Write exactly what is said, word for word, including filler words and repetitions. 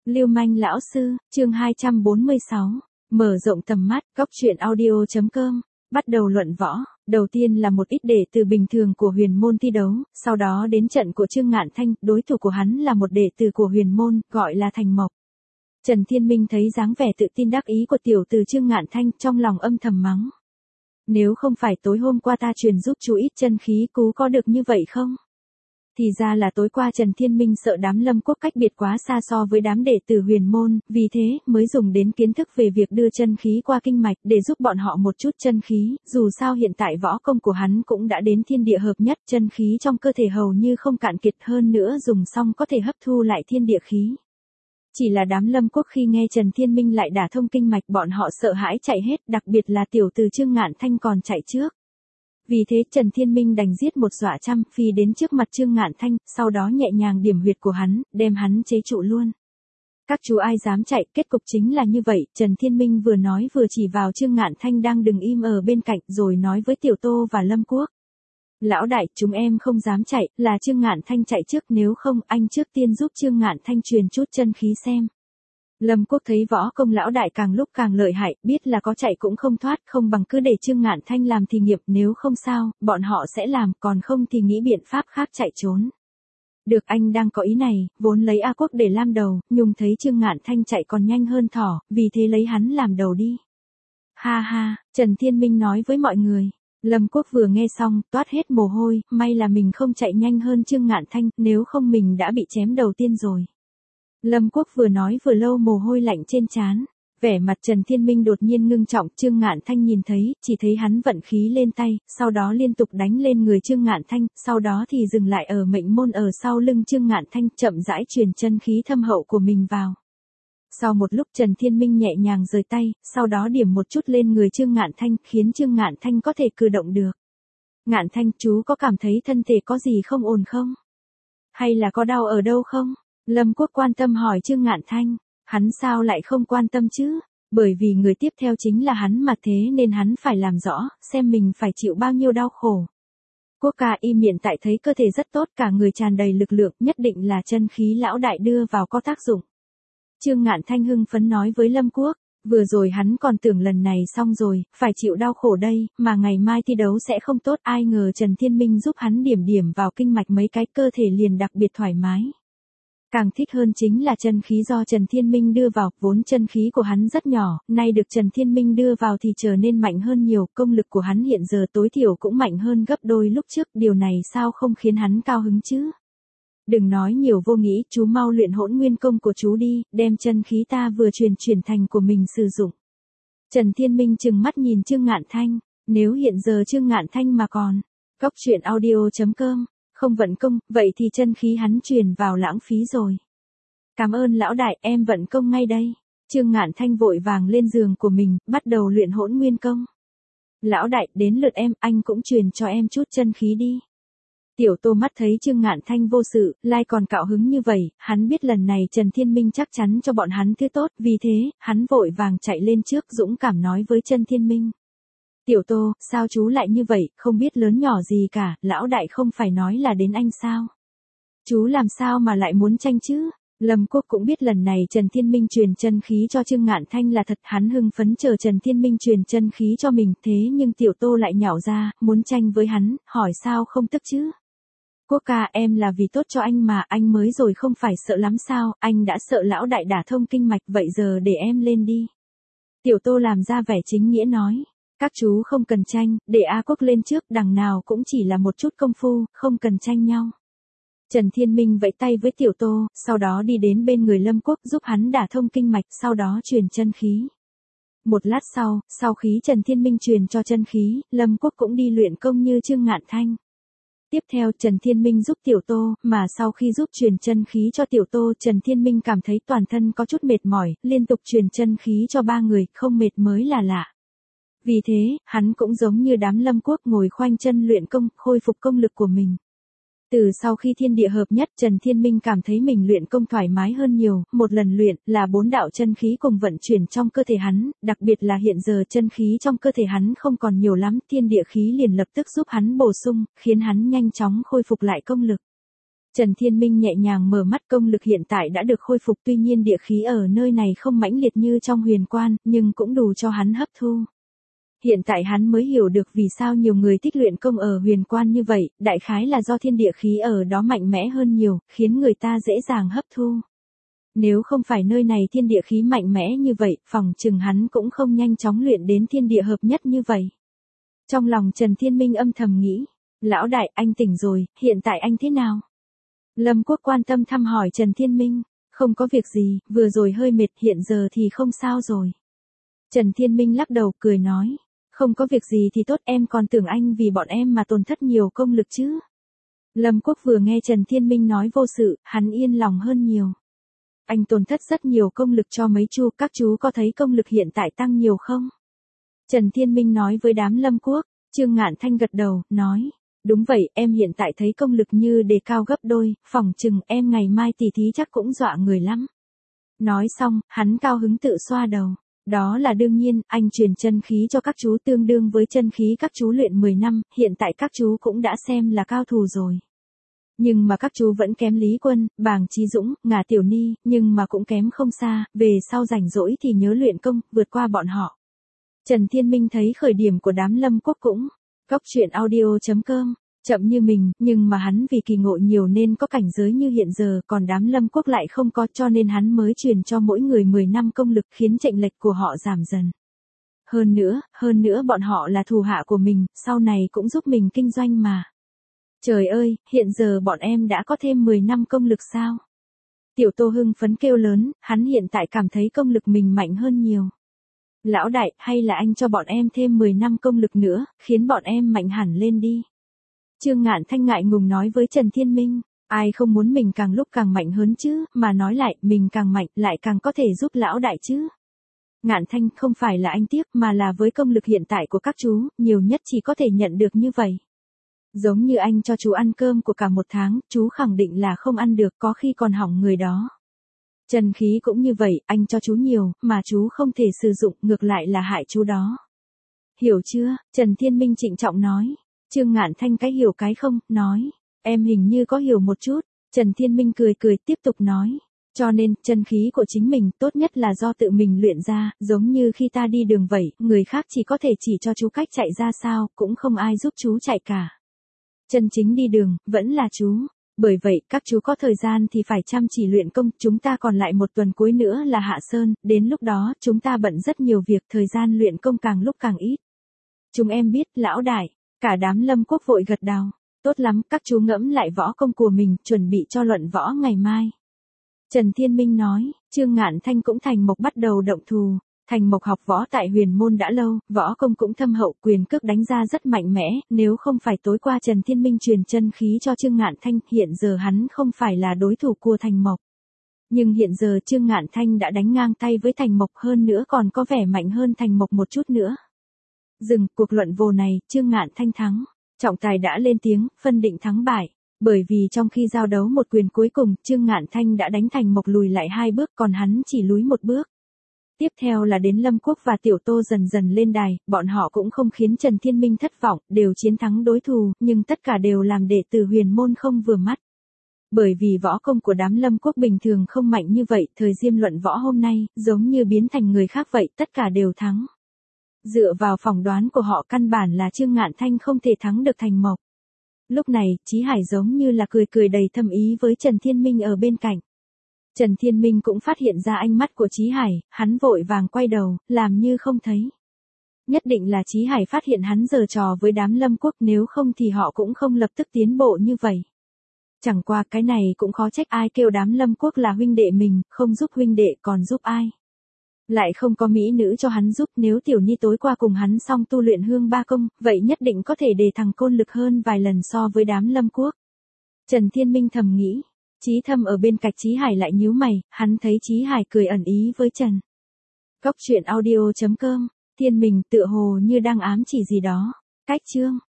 Lưu manh lão sư, chương hai trăm bốn mươi sáu. Mở rộng tầm mắt, góc truyện audio chấm com. Bắt đầu luận võ, đầu tiên là một ít đệ tử bình thường của huyền môn thi đấu, sau đó đến trận của Trương Ngạn Thanh, đối thủ của hắn là một đệ tử của huyền môn, gọi là Thành Mộc. Trần Thiên Minh thấy dáng vẻ tự tin đắc ý của tiểu tử Trương Ngạn Thanh, trong lòng âm thầm mắng. Nếu không phải tối hôm qua ta truyền giúp chú ít chân khí cú có được như vậy không? Thì ra là tối qua Trần Thiên Minh sợ đám Lâm Quốc cách biệt quá xa so với đám đệ tử huyền môn, vì thế mới dùng đến kiến thức về việc đưa chân khí qua kinh mạch để giúp bọn họ một chút chân khí, dù sao hiện tại võ công của hắn cũng đã đến thiên địa hợp nhất, chân khí trong cơ thể hầu như không cạn kiệt, hơn nữa dùng xong có thể hấp thu lại thiên địa khí. Chỉ là đám Lâm Quốc khi nghe Trần Thiên Minh lại đả thông kinh mạch, bọn họ sợ hãi chạy hết, đặc biệt là tiểu tử Trương Ngạn Thanh còn chạy trước. Vì thế Trần Thiên Minh đành giết một dọa trăm, phi đến trước mặt Trương Ngạn Thanh, sau đó nhẹ nhàng điểm huyệt của hắn, đem hắn chế trụ luôn. Các chú ai dám chạy, kết cục chính là như vậy. Trần Thiên Minh vừa nói vừa chỉ vào Trương Ngạn Thanh đang đứng im ở bên cạnh, rồi nói với Tiểu Tô và Lâm Quốc. Lão đại, chúng em không dám chạy, là Trương Ngạn Thanh chạy trước, nếu không anh trước tiên giúp Trương Ngạn Thanh truyền chút chân khí xem. Lâm Quốc thấy võ công lão đại càng lúc càng lợi hại, biết là có chạy cũng không thoát, không bằng cứ để Trương Ngạn Thanh làm thí nghiệm, nếu không sao, bọn họ sẽ làm, còn không thì nghĩ biện pháp khác chạy trốn. Được, anh đang có ý này, vốn lấy A Quốc để làm đầu, nhưng thấy Trương Ngạn Thanh chạy còn nhanh hơn thỏ, vì thế lấy hắn làm đầu đi. Ha ha, Trần Thiên Minh nói với mọi người. Lâm Quốc vừa nghe xong, toát hết mồ hôi, may là mình không chạy nhanh hơn Trương Ngạn Thanh, nếu không mình đã bị chém đầu tiên rồi. Lâm Quốc vừa nói vừa lau mồ hôi lạnh trên trán, vẻ mặt Trần Thiên Minh đột nhiên ngưng trọng. Trương Ngạn Thanh nhìn thấy, chỉ thấy hắn vận khí lên tay, sau đó liên tục đánh lên người Trương Ngạn Thanh, sau đó thì dừng lại ở mệnh môn ở sau lưng Trương Ngạn Thanh, chậm rãi truyền chân khí thâm hậu của mình vào. Sau một lúc Trần Thiên Minh nhẹ nhàng giơ tay, sau đó điểm một chút lên người Trương Ngạn Thanh, khiến Trương Ngạn Thanh có thể cử động được. Ngạn Thanh, chú có cảm thấy thân thể có gì không ổn không? Hay là có đau ở đâu không? Lâm Quốc quan tâm hỏi Trương Ngạn Thanh. Hắn sao lại không quan tâm chứ? Bởi vì người tiếp theo chính là hắn mà, thế nên hắn phải làm rõ, xem mình phải chịu bao nhiêu đau khổ. Quốc ca im hiện tại thấy cơ thể rất tốt, cả người tràn đầy lực lượng, nhất định là chân khí lão đại đưa vào có tác dụng. Trương Ngạn Thanh hưng phấn nói với Lâm Quốc, vừa rồi hắn còn tưởng lần này xong rồi, phải chịu đau khổ đây, mà ngày mai thi đấu sẽ không tốt, ai ngờ Trần Thiên Minh giúp hắn điểm điểm vào kinh mạch mấy cái, cơ thể liền đặc biệt thoải mái. Càng thích hơn chính là chân khí do Trần Thiên Minh đưa vào, vốn chân khí của hắn rất nhỏ, nay được Trần Thiên Minh đưa vào thì trở nên mạnh hơn nhiều, công lực của hắn hiện giờ tối thiểu cũng mạnh hơn gấp đôi lúc trước, điều này sao không khiến hắn cao hứng chứ? Đừng nói nhiều vô nghĩ, chú mau luyện hỗn nguyên công của chú đi, đem chân khí ta vừa truyền chuyển thành của mình sử dụng. Trần Thiên Minh trừng mắt nhìn Trương Ngạn Thanh, nếu hiện giờ Trương Ngạn Thanh mà còn, góc truyện audio chấm com, không vận công, vậy thì chân khí hắn truyền vào lãng phí rồi. Cảm ơn lão đại, em vận công ngay đây. Trương Ngạn Thanh vội vàng lên giường của mình, bắt đầu luyện hỗn nguyên công. Lão đại, đến lượt em, anh cũng truyền cho em chút chân khí đi. Tiểu Tô mắt thấy Trương Ngạn Thanh vô sự, lai còn cạo hứng như vậy, hắn biết lần này Trần Thiên Minh chắc chắn cho bọn hắn thứ tốt, vì thế, hắn vội vàng chạy lên trước dũng cảm nói với Trần Thiên Minh. Tiểu Tô, sao chú lại như vậy, không biết lớn nhỏ gì cả, lão đại không phải nói là đến anh sao? Chú làm sao mà lại muốn tranh chứ? Lâm Quốc cũng biết lần này Trần Thiên Minh truyền chân khí cho Trương Ngạn Thanh là thật, hắn hưng phấn chờ Trần Thiên Minh truyền chân khí cho mình, thế nhưng Tiểu Tô lại nhạo ra, muốn tranh với hắn, hỏi sao không tức chứ? Quốc ca, em là vì tốt cho anh mà, anh mới rồi không phải sợ lắm sao, anh đã sợ lão đại đả thông kinh mạch, vậy giờ để em lên đi. Tiểu Tô làm ra vẻ chính nghĩa nói, các chú không cần tranh, để A Quốc lên trước, đằng nào cũng chỉ là một chút công phu, không cần tranh nhau. Trần Thiên Minh vẫy tay với Tiểu Tô, sau đó đi đến bên người Lâm Quốc giúp hắn đả thông kinh mạch, sau đó truyền chân khí. Một lát sau, sau khi Trần Thiên Minh truyền cho chân khí, Lâm Quốc cũng đi luyện công như Trương Ngạn Thanh. Tiếp theo Trần Thiên Minh giúp Tiểu Tô, mà sau khi giúp truyền chân khí cho Tiểu Tô, Trần Thiên Minh cảm thấy toàn thân có chút mệt mỏi, liên tục truyền chân khí cho ba người, không mệt mới là lạ. Vì thế, hắn cũng giống như đám Lâm Quốc ngồi khoanh chân luyện công, khôi phục công lực của mình. Từ sau khi thiên địa hợp nhất, Trần Thiên Minh cảm thấy mình luyện công thoải mái hơn nhiều, một lần luyện là bốn đạo chân khí cùng vận chuyển trong cơ thể hắn, đặc biệt là hiện giờ chân khí trong cơ thể hắn không còn nhiều lắm, thiên địa khí liền lập tức giúp hắn bổ sung, khiến hắn nhanh chóng khôi phục lại công lực. Trần Thiên Minh nhẹ nhàng mở mắt, công lực hiện tại đã được khôi phục, tuy nhiên địa khí ở nơi này không mãnh liệt như trong huyền quan, nhưng cũng đủ cho hắn hấp thu. Hiện tại hắn mới hiểu được vì sao nhiều người thích luyện công ở huyền quan như vậy, đại khái là do thiên địa khí ở đó mạnh mẽ hơn nhiều, khiến người ta dễ dàng hấp thu. Nếu không phải nơi này thiên địa khí mạnh mẽ như vậy, phòng chừng hắn cũng không nhanh chóng luyện đến thiên địa hợp nhất như vậy. Trong lòng Trần Thiên Minh âm thầm nghĩ, lão đại, anh tỉnh rồi, hiện tại anh thế nào? Lâm Quốc quan tâm thăm hỏi Trần Thiên Minh, không có việc gì, vừa rồi hơi mệt, hiện giờ thì không sao rồi. Trần Thiên Minh lắc đầu cười nói, không có việc gì thì tốt, em còn tưởng anh vì bọn em mà tổn thất nhiều công lực chứ. Lâm Quốc vừa nghe Trần Thiên Minh nói vô sự, hắn yên lòng hơn nhiều. Anh tổn thất rất nhiều công lực cho mấy chú, các chú có thấy công lực hiện tại tăng nhiều không? Trần Thiên Minh nói với đám Lâm Quốc. Trương Ngạn Thanh gật đầu, nói, đúng vậy, em hiện tại thấy công lực như đề cao gấp đôi, phỏng chừng em ngày mai tỉ thí chắc cũng dọa người lắm. Nói xong, hắn cao hứng tự xoa đầu. Đó là đương nhiên, anh truyền chân khí cho các chú tương đương với chân khí các chú luyện mười năm, hiện tại các chú cũng đã xem là cao thủ rồi. Nhưng mà các chú vẫn kém Lý Quân, Bàng Chí Dũng, Ngà Tiểu Ni, nhưng mà cũng kém không xa, về sau rảnh rỗi thì nhớ luyện công, vượt qua bọn họ. Trần Thiên Minh thấy khởi điểm của đám Lâm Quốc cũng, góc truyện audio chấm com, chậm như mình, nhưng mà hắn vì kỳ ngộ nhiều nên có cảnh giới như hiện giờ, còn đám Lâm Quốc lại không có, cho nên hắn mới truyền cho mỗi người mười năm công lực, khiến chênh lệch của họ giảm dần. Hơn nữa, hơn nữa bọn họ là thủ hạ của mình, sau này cũng giúp mình kinh doanh mà. Trời ơi, hiện giờ bọn em đã có thêm mười năm công lực sao? Tiểu Tô hưng phấn kêu lớn, hắn hiện tại cảm thấy công lực mình mạnh hơn nhiều. Lão đại, hay là anh cho bọn em thêm mười năm công lực nữa, khiến bọn em mạnh hẳn lên đi. Trương Ngạn Thanh ngại ngùng nói với Trần Thiên Minh, ai không muốn mình càng lúc càng mạnh hơn chứ, mà nói lại, mình càng mạnh, lại càng có thể giúp lão đại chứ. Ngạn Thanh, không phải là anh tiếc, mà là với công lực hiện tại của các chú, nhiều nhất chỉ có thể nhận được như vậy. Giống như anh cho chú ăn cơm của cả một tháng, chú khẳng định là không ăn được, có khi còn hỏng người đó. Chân khí cũng như vậy, anh cho chú nhiều, mà chú không thể sử dụng, ngược lại là hại chú đó. Hiểu chưa? Trần Thiên Minh trịnh trọng nói. Trương Ngạn Thanh cái hiểu cái không, nói. Em hình như có hiểu một chút. Trần Thiên Minh cười cười tiếp tục nói. Cho nên, chân khí của chính mình tốt nhất là do tự mình luyện ra, giống như khi ta đi đường vậy, người khác chỉ có thể chỉ cho chú cách chạy ra sao, cũng không ai giúp chú chạy cả. Chân chính đi đường, vẫn là chú. Bởi vậy, các chú có thời gian thì phải chăm chỉ luyện công, chúng ta còn lại một tuần cuối nữa là Hạ Sơn, đến lúc đó, chúng ta bận rất nhiều việc, thời gian luyện công càng lúc càng ít. Chúng em biết, lão đại, cả đám Lâm Quốc vội gật đầu. Tốt lắm, các chú ngẫm lại võ công của mình, chuẩn bị cho luận võ ngày mai. Trần Thiên Minh nói, Trương Ngạn Thanh cũng thành mộc bắt đầu động thù. Thành Mộc học võ tại huyền môn đã lâu, võ công cũng thâm hậu, quyền cước đánh ra rất mạnh mẽ, nếu không phải tối qua Trần Thiên Minh truyền chân khí cho Trương Ngạn Thanh, hiện giờ hắn không phải là đối thủ của Thành Mộc. Nhưng hiện giờ Trương Ngạn Thanh đã đánh ngang tay với Thành Mộc, hơn nữa còn có vẻ mạnh hơn Thành Mộc một chút nữa. Dừng, cuộc luận vồ này, Trương Ngạn Thanh thắng. Trọng tài đã lên tiếng, phân định thắng bại. Bởi vì trong khi giao đấu một quyền cuối cùng, Trương Ngạn Thanh đã đánh Thành Mộc lùi lại hai bước, còn hắn chỉ lùi một bước. Tiếp theo là đến Lâm Quốc và Tiểu Tô dần dần lên đài, bọn họ cũng không khiến Trần Thiên Minh thất vọng, đều chiến thắng đối thủ, nhưng tất cả đều làm đệ tử huyền môn không vừa mắt. Bởi vì võ công của đám Lâm Quốc bình thường không mạnh như vậy, thời diêm luận võ hôm nay, giống như biến thành người khác vậy, tất cả đều thắng. Dựa vào phỏng đoán của họ căn bản là Trương Ngạn Thanh không thể thắng được Thành Mộc. Lúc này, Chí Hải giống như là cười cười đầy thâm ý với Trần Thiên Minh ở bên cạnh. Trần Thiên Minh cũng phát hiện ra ánh mắt của Chí Hải, hắn vội vàng quay đầu, làm như không thấy. Nhất định là Chí Hải phát hiện hắn giở trò với đám Lâm Quốc, nếu không thì họ cũng không lập tức tiến bộ như vậy. Chẳng qua cái này cũng khó trách ai kêu đám Lâm Quốc là huynh đệ mình, không giúp huynh đệ còn giúp ai. Lại không có mỹ nữ cho hắn giúp, nếu Tiểu Nhi tối qua cùng hắn xong tu luyện hương ba công, vậy nhất định có thể để thằng Côn Lực hơn vài lần so với đám Lâm Quốc. Trần Thiên Minh thầm nghĩ. Chí Thâm ở bên cạnh Chí Hải lại nhíu mày, hắn thấy Chí Hải cười ẩn ý với Trần. Góc truyện audio chấm com, Thiên Mình tựa hồ như đang ám chỉ gì đó. Cách chương